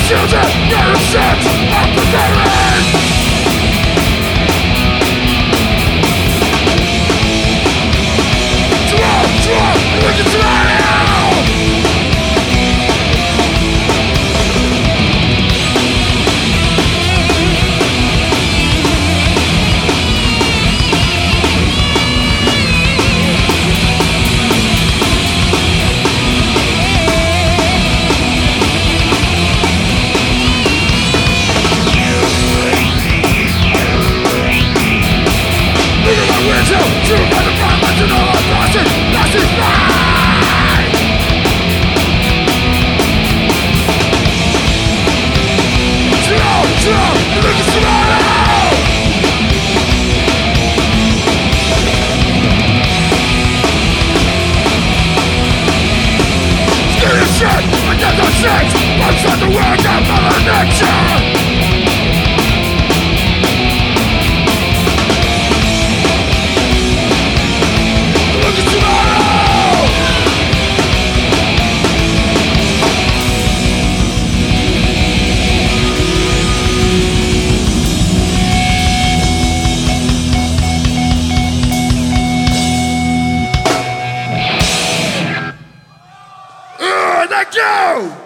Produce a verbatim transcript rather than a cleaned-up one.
children, innocent, unprepared. Drop, drop, look at now. To the front, to know I'm lost it, lost it, right. Slow, slow, look at tomorrow. Scared of shit, but that's no sense. Outside the world of Mother Nature. Thank you!